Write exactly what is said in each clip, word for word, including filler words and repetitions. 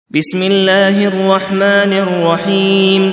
بسم الله الرحمن الرحيم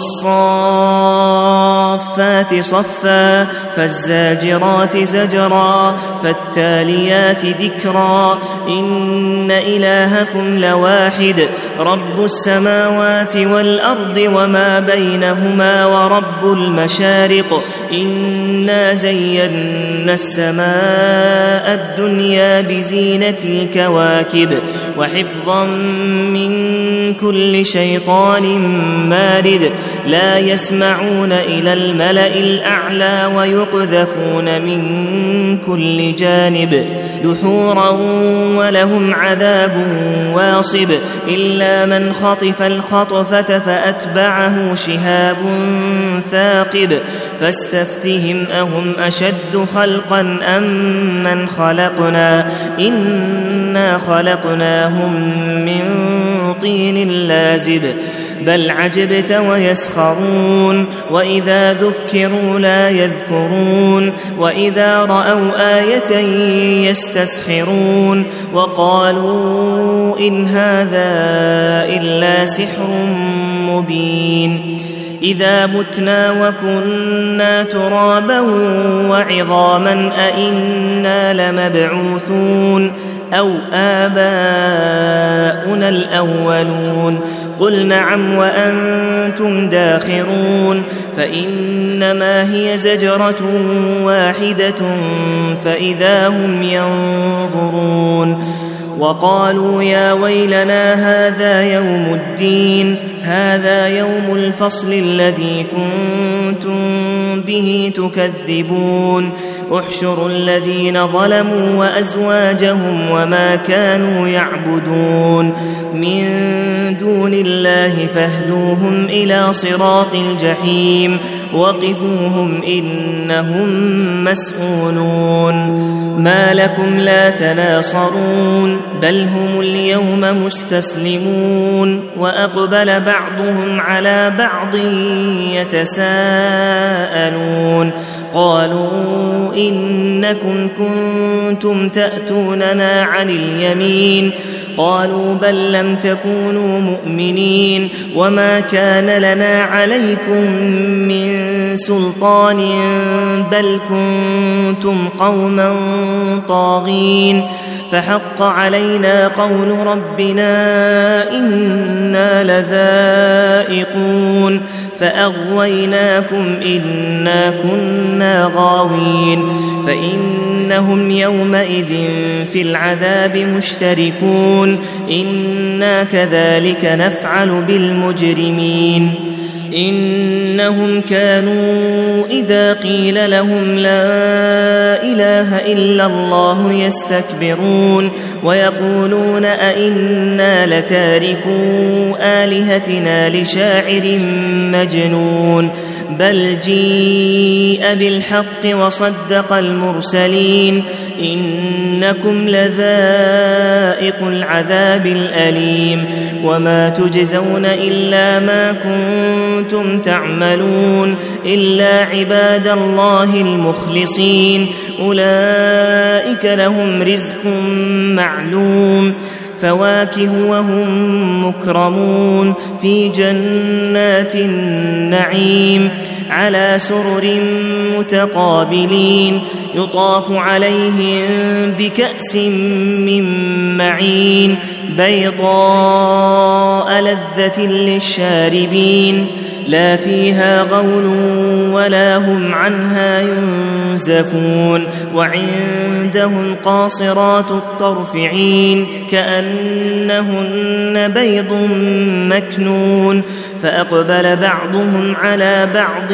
والصافات صفا فالزاجرات زجرا فالتاليات ذكرا إن إلهكم لواحد رب السماوات والأرض وما بينهما ورب المشارق إنا زينا السماء الدنيا بزينة الكواكب وحفظا من كل شيطان مارد لا يسمعون إلى الملأ الأعلى ويقذفون من كل جانب دحورا ولهم عذاب واصب إلا من خطف الخطفة فأتبعه شهاب ثاقب فاستفتهم أهم أشد خلقا أم من خلقنا إنا خلقناهم من طين لازب بل عجبت ويسخرون وإذا ذكروا لا يذكرون وإذا رأوا آية يستسخرون وقالوا إن هذا إلا سحر مبين إذا متنا وكنا ترابا وعظاما أئنا لمبعوثون أو آباؤنا الأولون قل نعم وأنتم داخرون فإنما هي زجرة واحدة فإذا هم ينظرون وقالوا يا ويلنا هذا يوم الدين هذا يوم الفصل الذي كنتم به تكذبون احشروا الذين ظلموا وأزواجهم وما كانوا يعبدون من دون الله فاهدوهم إلى صراط الجحيم وقفوهم إنهم مسؤولون ما لكم لا تناصرون بل هم اليوم مستسلمون وأقبل بعضهم على بعض يتساءلون قالوا إنكم كنتم تأتوننا عن اليمين قالوا بل لم تكونوا مؤمنين وما كان لنا عليكم من سلطان بل كنتم قوما طاغين فحق علينا قول ربنا إنا لذائقون فأغويناكم إنا كنا غاوين فإنهم يومئذ في العذاب مشتركون إنا كذلك نفعل بالمجرمين إنهم كانوا إذا قيل لهم لا إله إلا الله يستكبرون ويقولون أئنا لتاركو آلهتنا لشاعر مجنون بل جيء بالحق وصدق المرسلين إنكم لذائق العذاب الأليم وما تجزون إلا ما كنتم تعملون إلا عباد الله المخلصين أولئك لهم رزق معلوم فواكه وهم مكرمون في جنات النعيم على سرر متقابلين يطاف عليهم بكأس من معين بيضاء لذة للشاربين لا فيها غول ولا هم عنها ينزفون وعندهم قاصرات الطرف عين كأنهن بيض مكنون فأقبل بعضهم على بعض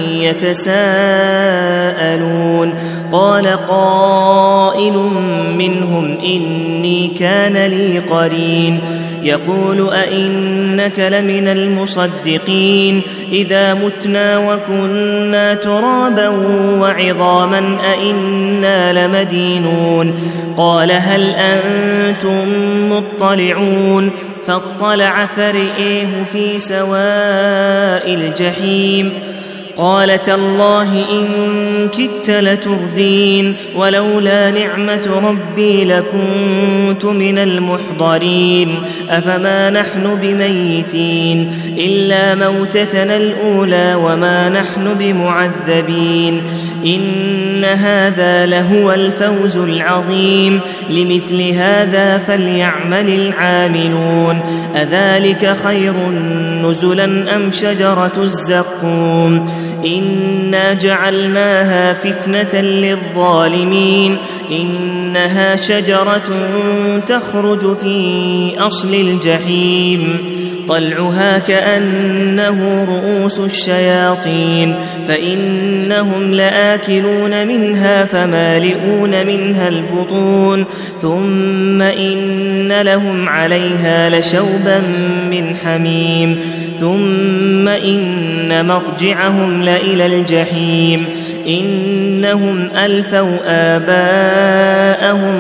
يتساءلون قال قائل منهم إني كان لي قرين يقول أئنك لمن المصدقين إذا متنا وكنا ترابا وعظاما أئنا لمدينون قال هل أنتم مطلعون فاطلع فرئيه في سواء الجحيم قال تالله إن كدت لتردين ولولا نعمة ربي لكنت من المحضرين أفما نحن بميتين إلا موتتنا الأولى وما نحن بمعذبين إن هذا لهو الفوز العظيم لمثل هذا فليعمل العاملون أذلك خير نزلا أم شجرة الزقوم إنا جعلناها فتنة للظالمين إنها شجرة تخرج في أصل الجحيم طلعها كأنه رؤوس الشياطين فإنهم لآكلون منها فمالئون منها البطون ثم إن لهم عليها لشوبا من حميم ثم إن مرجعهم لإلى الجحيم إنهم ألفوا آباءهم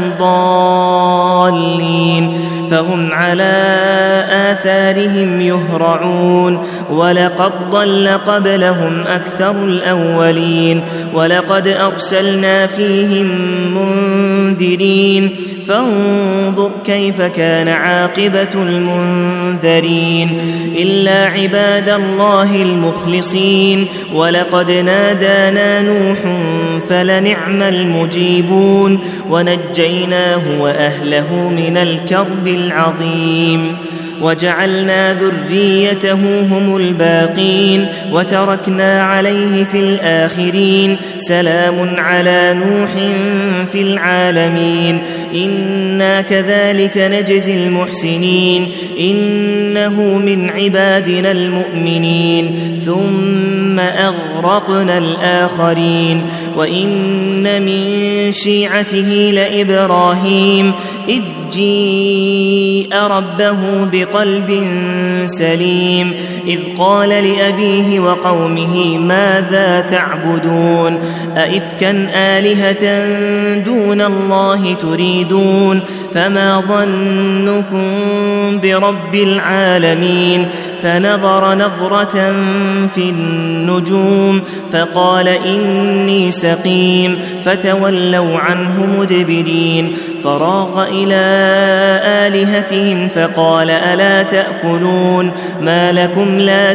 ضالين فهم على آثارهم يهرعون ولقد ضل قبلهم أكثر الأولين ولقد أرسلنا فيهم منذرين فانظر كيف كان عاقبة المنذرين إلا عباد الله المخلصين ولقد نادانا نوح فلنعم المجيبون ونجيناه وأهله من الكرب العظيم وجعلنا ذريته هم الباقين وتركنا عليه في الآخرين سلام على نوح في العالمين إنا كذلك نجزي المحسنين إنه من عبادنا المؤمنين ثم أغرقنا الآخرين وإن من شيعته لإبراهيم إذ جيء ربه بقلب سليم إذ قال لأبيه وقومه ماذا تعبدون أئفكا آلهة دون الله تريدون فما ظنكم برب العالمين فنظر نظرة في النجوم فقال إني سقيم فتولوا عنه مدبرين فراغ إلى آلهتهم فقال ألا تأكلون ما لكم لا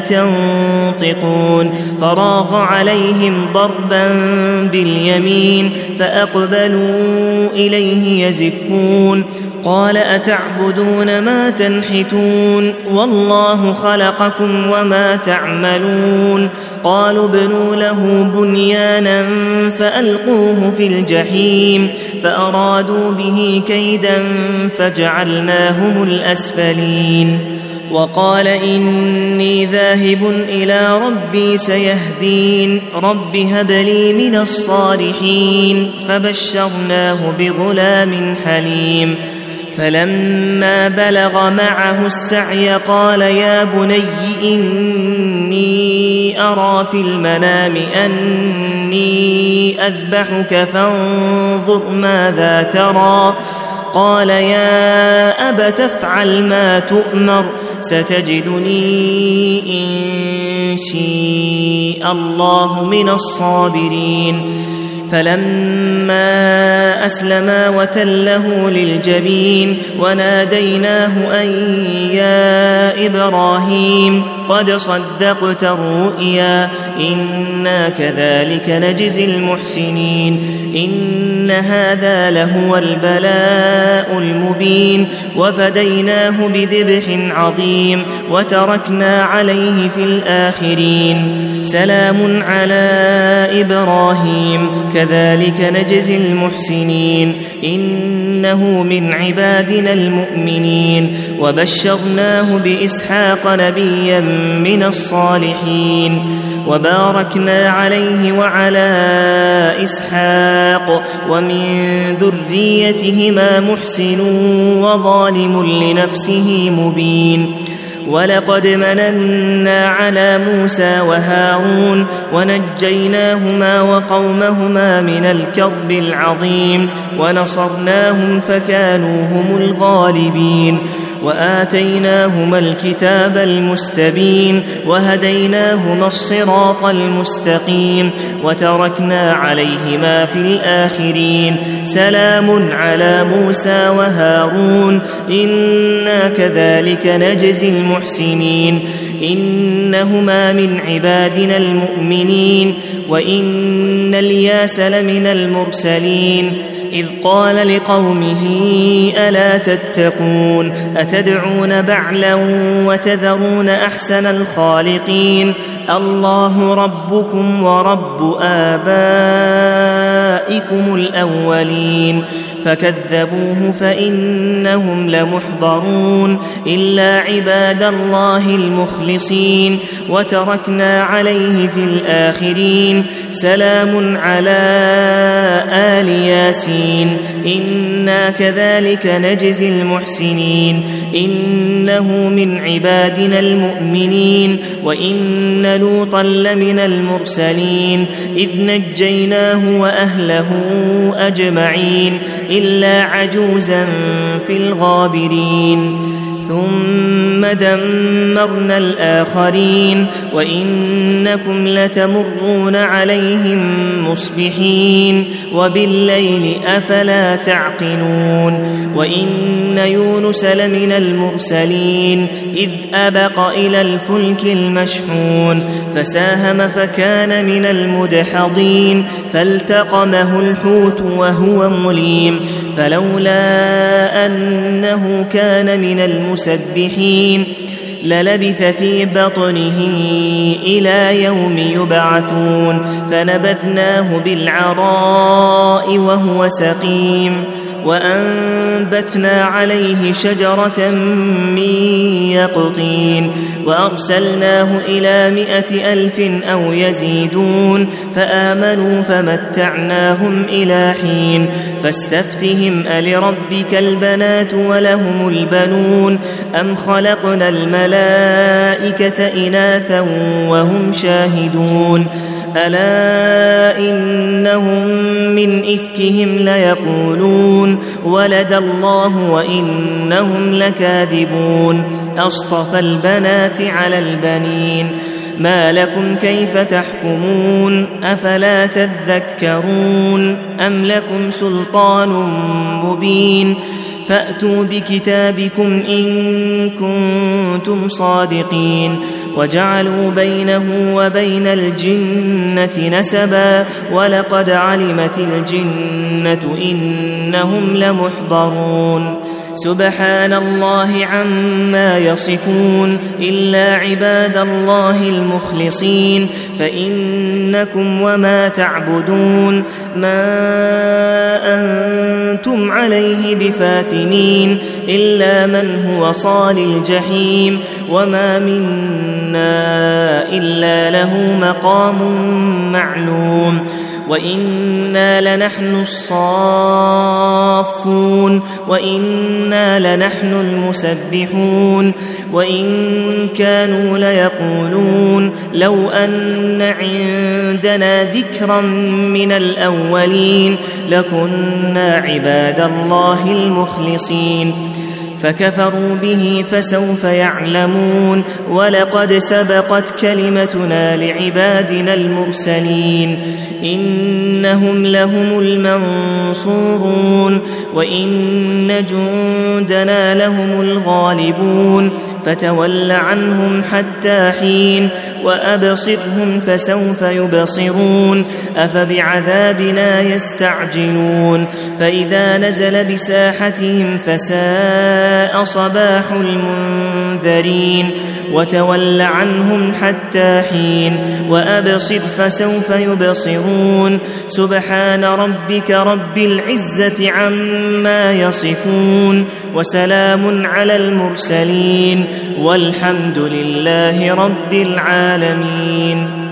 تنطقون فراغ عليهم ضربا باليمين فأقبلوا إليه يزفون قال أتعبدون ما تنحتون والله خلقكم وما تعملون قالوا ابنوا له بنيانا فألقوه في الجحيم فأرادوا به كيدا فجعلناهم الأسفلين وقال إني ذاهب إلى ربي سيهدين رب هب لي من الصالحين فبشرناه بغلام حليم فلما بلغ معه السعي قال يا بني إني أرى في المنام أني أذبحك فانظر ماذا ترى قال يا أبت افعل ما تؤمر ستجدني إن شاء الله من الصابرين فلما أسلما وتله للجبين وناديناه أن يا إبراهيم قد صدقت الرؤيا إنا كذلك نجزي المحسنين إن هذا لهو البلاء المبين وفديناه بذبح عظيم وتركنا عليه في الآخرين سلام على إبراهيم كذلك نجزي المحسنين إنه من عبادنا المؤمنين وبشرناه بإسحاق نبيا من الصالحين وباركنا عليه وعلى إسحاق ومن ذريتهما محسن وظالم لنفسه مبين ولقد مننا على موسى وهارون ونجيناهما وقومهما من الكرب العظيم ونصرناهم فكانوا هم الغالبين وآتيناهما الكتاب المستبين وهديناهما الصراط المستقيم وتركنا عليهما في الآخرين سلام على موسى وهارون إنا كذلك نجزي المحسنين إنهما من عبادنا المؤمنين وإن الياس لمن المرسلين إذ قال لقومه ألا تتقون أتدعون بعلا وتذرون أحسن الخالقين الله ربكم ورب آبائكم الأولين فكذبوه فإنهم لمحضرون إلا عباد الله المخلصين وتركنا عليه في الآخرين سلام على آل ياسين إنا كذلك نجزي المحسنين إنه من عبادنا المؤمنين وإن لوطا لمن المرسلين إذ نجيناه وأهله أجمعين إلا عجوزا في الغابرين ثم دمرنا الآخرين وإنكم لتمرون عليهم مصبحين وبالليل أفلا تعقلون وإن يونس لمن المرسلين إذ أبق إلى الفلك المشحون فساهم فكان من المدحضين فالتقمه الحوت وهو مليم فلولا أنه كان من المسبحين للبث في بطنه إلى يوم يبعثون فنبذناه بالعراء وهو سقيم وأنبتنا عليه شجرة من يقطين وأرسلناه إلى مائة ألف أو يزيدون فآمنوا فمتعناهم إلى حين فاستفتهم ألربك البنات ولهم البنون أم خلقنا الملائكة إناثا وهم شاهدون ألا إنهم من إفكهم ليقولون ولد الله وإنهم لكاذبون أصطفى البنات على البنين ما لكم كيف تحكمون أفلا تذكرون أم لكم سلطان مبين فأتوا بكتابكم إن كنتم صادقين وجعلوا بينه وبين الجنة نسبا ولقد علمت الجنة إنهم لمحضرون سبحان الله عما يصفون إلا عباد الله المخلصين فإنكم وما تعبدون ما أنتم عليه بفاتنين إلا من هو صال الجحيم وما منا إلا له مقام معلوم وإنا لنحن الصافون وإنا لنحن المسبحون وإن كانوا ليقولون لو أن عندنا ذكرا من الأولين لكنا عباد الله المخلصين فكفروا به فسوف يعلمون ولقد سبقت كلمتنا لعبادنا المرسلين إنهم لهم المنصورون وإن جندنا لهم الغالبون فتول عنهم حتى حين وأبصرهم فسوف يبصرون أفبعذابنا يستعجلون فإذا نزل بساحتهم فساء صباح المنذرين وتول عنهم حتى حين وأبصر فسوف يبصرون سبحان ربك رب العزة عما يصفون وسلام على المرسلين والحمد لله رب العالمين.